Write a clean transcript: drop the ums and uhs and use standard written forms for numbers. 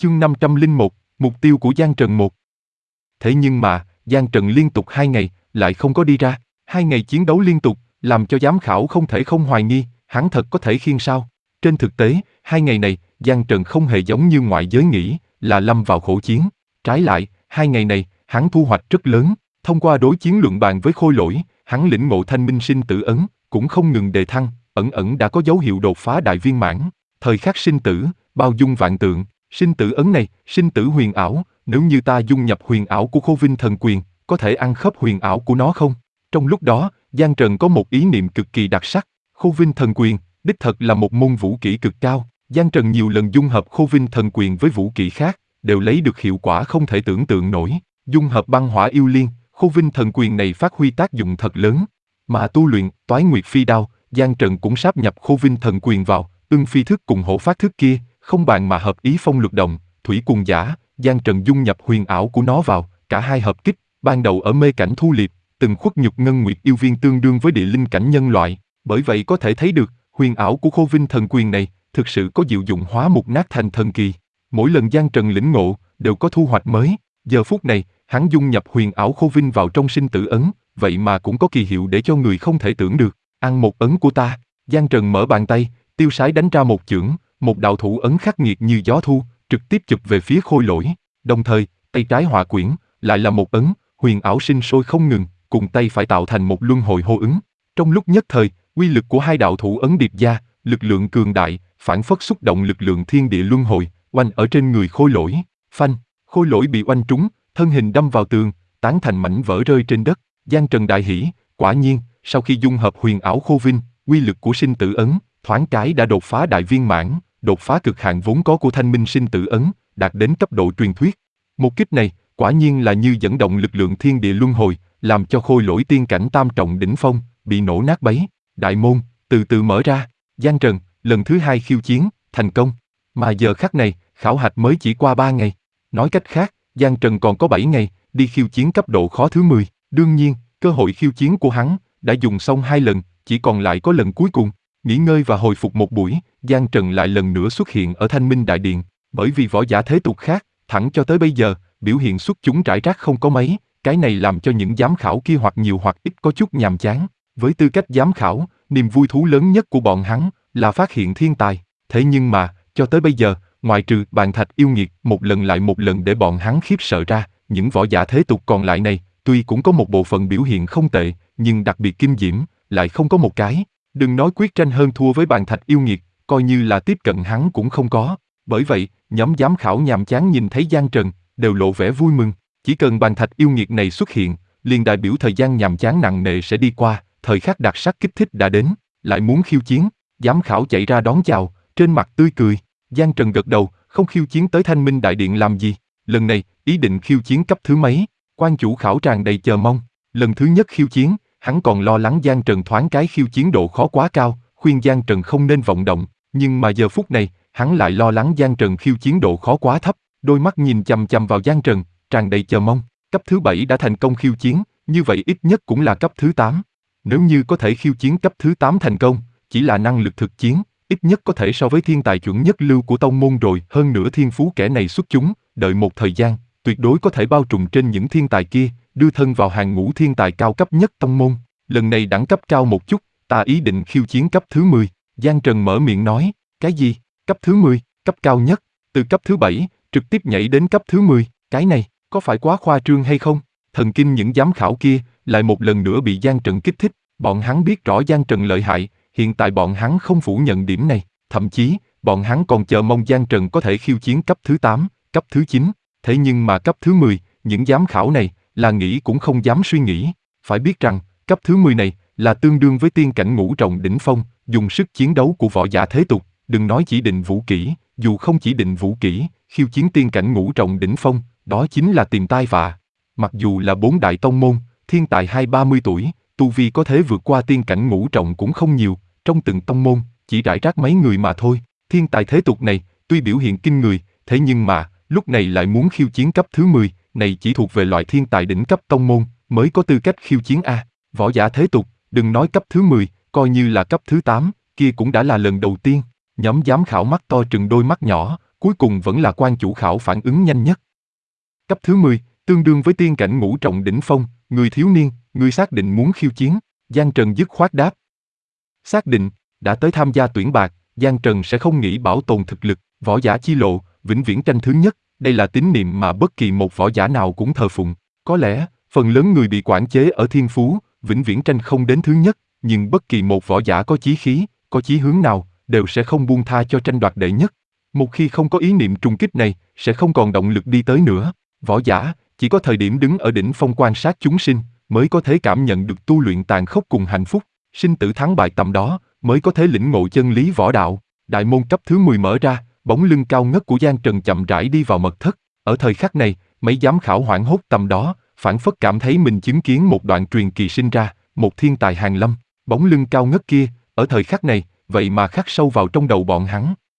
Chương 501, mục tiêu của Giang Trần 1. Thế nhưng mà, Giang Trần liên tục 2 ngày, lại không có đi ra. 2 ngày chiến đấu liên tục, làm cho giám khảo không thể không hoài nghi, hắn thật có thể khiêng sao. Trên thực tế, 2 ngày này, Giang Trần không hề giống như ngoại giới nghĩ, là lâm vào khổ chiến. Trái lại, 2 ngày này, hắn thu hoạch rất lớn. Thông qua đối chiến luận bàn với Khôi Lỗi, hắn lĩnh ngộ thanh minh sinh tử ấn, cũng không ngừng đề thăng, ẩn ẩn đã có dấu hiệu đột phá đại viên mãn. Thời khắc sinh tử, bao dung vạn tượng. Sinh tử ấn này, sinh tử huyền ảo, nếu như ta dung nhập huyền ảo của Khô Vinh Thần Quyền, có thể ăn khớp huyền ảo của nó không? Trong lúc đó, Giang Trần có một ý niệm cực kỳ đặc sắc. Khô Vinh Thần Quyền, đích thật là một môn vũ kỹ cực cao. Giang Trần nhiều lần dung hợp Khô Vinh Thần Quyền với vũ kỹ khác, đều lấy được hiệu quả không thể tưởng tượng nổi. Dung hợp băng hỏa yêu liên, Khô Vinh Thần Quyền này phát huy tác dụng thật lớn. Mà tu luyện Toái Nguyệt Phi Đao, Giang Trần cũng sáp nhập Khô Vinh Thần Quyền vào, Ưng Phi Thức cùng Hổ Phát Thức kia, không bàn mà hợp ý phong luật động, thủy cùng giả, Giang Trần dung nhập huyền ảo của nó vào, cả hai hợp kích, ban đầu ở mê cảnh thu liệp, từng khuất nhục ngân nguyệt yêu viên tương đương với địa linh cảnh nhân loại, bởi vậy có thể thấy được, huyền ảo của Khô Vinh Thần Quyền này, thực sự có diệu dụng hóa mục nát thành thần kỳ. Mỗi lần Giang Trần lĩnh ngộ, đều có thu hoạch mới, giờ phút này, hắn dung nhập huyền ảo Khô Vinh vào trong sinh tử ấn, vậy mà cũng có kỳ hiệu để cho người không thể tưởng được. Ăn một ấn của ta, Giang Trần mở bàn tay, tiêu sái đánh ra một chưởng, một đạo thủ ấn khắc nghiệt như gió thu, trực tiếp chụp về phía Khôi Lỗi. Đồng thời, tay trái hỏa quyển, lại là một ấn, huyền ảo sinh sôi không ngừng, cùng tay phải tạo thành một luân hồi hô ứng. Trong lúc nhất thời, uy lực của hai đạo thủ ấn điệp gia, lực lượng cường đại, phản phất xúc động lực lượng thiên địa luân hồi, oanh ở trên người Khôi Lỗi. Phanh, Khôi Lỗi bị oanh trúng, thân hình đâm vào tường, tán thành mảnh vỡ rơi trên đất. Giang Trần đại hỉ, quả nhiên, sau khi dung hợp huyền ảo Khô Vinh, uy lực của sinh tử ấn, thoáng cái đã đột phá đại viên mãn, đột phá cực hạn vốn có của thanh minh sinh tử ấn, đạt đến cấp độ truyền thuyết. Một kích này, quả nhiên là như dẫn động lực lượng thiên địa luân hồi, làm cho Khôi Lỗi tiên cảnh tam trọng đỉnh phong, bị nổ nát bấy. Đại môn, từ từ mở ra. Giang Trần, lần thứ 2 khiêu chiến, thành công. Mà giờ khắc này, khảo hạch mới chỉ qua 3 ngày. Nói cách khác, Giang Trần còn có 7 ngày, đi khiêu chiến cấp độ khó thứ 10. Đương nhiên, cơ hội khiêu chiến của hắn, đã dùng xong 2 lần, chỉ còn lại có lần cuối cùng. Nghỉ ngơi và hồi phục một buổi, Giang Trần lại lần nữa xuất hiện ở Thanh Minh Đại Điện, bởi vì võ giả thế tục khác, thẳng cho tới bây giờ, biểu hiện xuất chúng rải rác không có mấy, cái này làm cho những giám khảo kia hoặc nhiều hoặc ít có chút nhàm chán. Với tư cách giám khảo, niềm vui thú lớn nhất của bọn hắn là phát hiện thiên tài, thế nhưng mà, cho tới bây giờ, ngoại trừ Bàn Thạch yêu nghiệt một lần lại một lần để bọn hắn khiếp sợ ra, những võ giả thế tục còn lại này, tuy cũng có một bộ phận biểu hiện không tệ, nhưng đặc biệt kinh diễm, lại không có một cái. Đừng nói quyết tranh hơn thua với Bàn Thạch yêu nghiệt, coi như là tiếp cận hắn cũng không có. Bởi vậy, nhóm giám khảo nhàm chán nhìn thấy Giang Trần, đều lộ vẻ vui mừng. Chỉ cần Bàn Thạch yêu nghiệt này xuất hiện, liền đại biểu thời gian nhàm chán nặng nề sẽ đi qua, thời khắc đặc sắc kích thích đã đến, lại muốn khiêu chiến. Giám khảo chạy ra đón chào, trên mặt tươi cười. Giang Trần gật đầu, không khiêu chiến tới Thanh Minh Đại Điện làm gì. Lần này, ý định khiêu chiến cấp thứ mấy, quan chủ khảo tràn đầy chờ mong. Lần thứ nhất khiêu chiến, hắn còn lo lắng Giang Trần thoáng cái khiêu chiến độ khó quá cao, khuyên Giang Trần không nên vọng động, nhưng mà giờ phút này, hắn lại lo lắng Giang Trần khiêu chiến độ khó quá thấp, đôi mắt nhìn chằm chằm vào Giang Trần, tràn đầy chờ mong. Cấp thứ 7 đã thành công khiêu chiến, như vậy ít nhất cũng là cấp thứ 8. Nếu như có thể khiêu chiến cấp thứ 8 thành công, chỉ là năng lực thực chiến, ít nhất có thể so với thiên tài chuẩn nhất lưu của tông môn rồi, hơn nữa thiên phú kẻ này xuất chúng, đợi một thời gian, tuyệt đối có thể bao trùm trên những thiên tài kia, đưa thân vào hàng ngũ thiên tài cao cấp nhất tông môn. Lần này đẳng cấp cao một chút, ta ý định khiêu chiến cấp thứ 10. Giang Trần mở miệng nói, cái gì? Cấp thứ 10, cấp cao nhất, từ cấp thứ 7, trực tiếp nhảy đến cấp thứ 10, cái này, có phải quá khoa trương hay không? Thần kinh những giám khảo kia, lại một lần nữa bị Giang Trần kích thích, bọn hắn biết rõ Giang Trần lợi hại, hiện tại bọn hắn không phủ nhận điểm này, thậm chí, bọn hắn còn chờ mong Giang Trần có thể khiêu chiến cấp thứ 8, cấp thứ 9, thế nhưng mà cấp thứ 10, những giám khảo này, là nghĩ cũng không dám suy nghĩ, phải biết rằng, cấp thứ 10 này, là tương đương với tiên cảnh ngũ trọng đỉnh phong, dùng sức chiến đấu của võ giả thế tục, đừng nói chỉ định vũ kỹ, dù không chỉ định vũ kỹ, khiêu chiến tiên cảnh ngũ trọng đỉnh phong, đó chính là tìm tai vạ. Mặc dù là 4 đại tông môn, thiên tài 20-30 tuổi, tu vi có thể vượt qua tiên cảnh ngũ trọng cũng không nhiều, trong từng tông môn, chỉ rải rác mấy người mà thôi. Thiên tài thế tục này, tuy biểu hiện kinh người, thế nhưng mà, lúc này lại muốn khiêu chiến cấp thứ 10, này chỉ thuộc về loại thiên tài đỉnh cấp tông môn, mới có tư cách khiêu chiến A. Võ giả thế tục, đừng nói cấp thứ 10, coi như là cấp thứ 8, kia cũng đã là lần đầu tiên. Nhóm giám khảo mắt to trừng đôi mắt nhỏ, cuối cùng vẫn là quan chủ khảo phản ứng nhanh nhất. Cấp thứ 10, tương đương với tiên cảnh ngũ trọng đỉnh phong, người thiếu niên, người xác định muốn khiêu chiến, Giang Trần dứt khoát đáp. Xác định, đã tới tham gia tuyển bạc, Giang Trần sẽ không nghĩ bảo tồn thực lực, võ giả chi lộ, vĩnh viễn tranh thứ nhất, đây là tín niệm mà bất kỳ một võ giả nào cũng thờ phụng. Có lẽ, phần lớn người bị quản chế ở thiên phú, vĩnh viễn tranh không đến thứ nhất, nhưng bất kỳ một võ giả có chí khí, có chí hướng nào, đều sẽ không buông tha cho tranh đoạt đệ nhất. Một khi không có ý niệm trùng kích này, sẽ không còn động lực đi tới nữa. Võ giả, chỉ có thời điểm đứng ở đỉnh phong quan sát chúng sinh, mới có thể cảm nhận được tu luyện tàn khốc cùng hạnh phúc, sinh tử thắng bại tầm đó, mới có thể lĩnh ngộ chân lý võ đạo. Đại môn cấp thứ 10 mở ra, bóng lưng cao ngất của Giang Trần chậm rãi đi vào mật thất. Ở thời khắc này, mấy giám khảo hoảng hốt tầm đó, phảng phất cảm thấy mình chứng kiến một đoạn truyền kỳ sinh ra, một thiên tài hàn lâm. Bóng lưng cao ngất kia, ở thời khắc này, vậy mà khắc sâu vào trong đầu bọn hắn.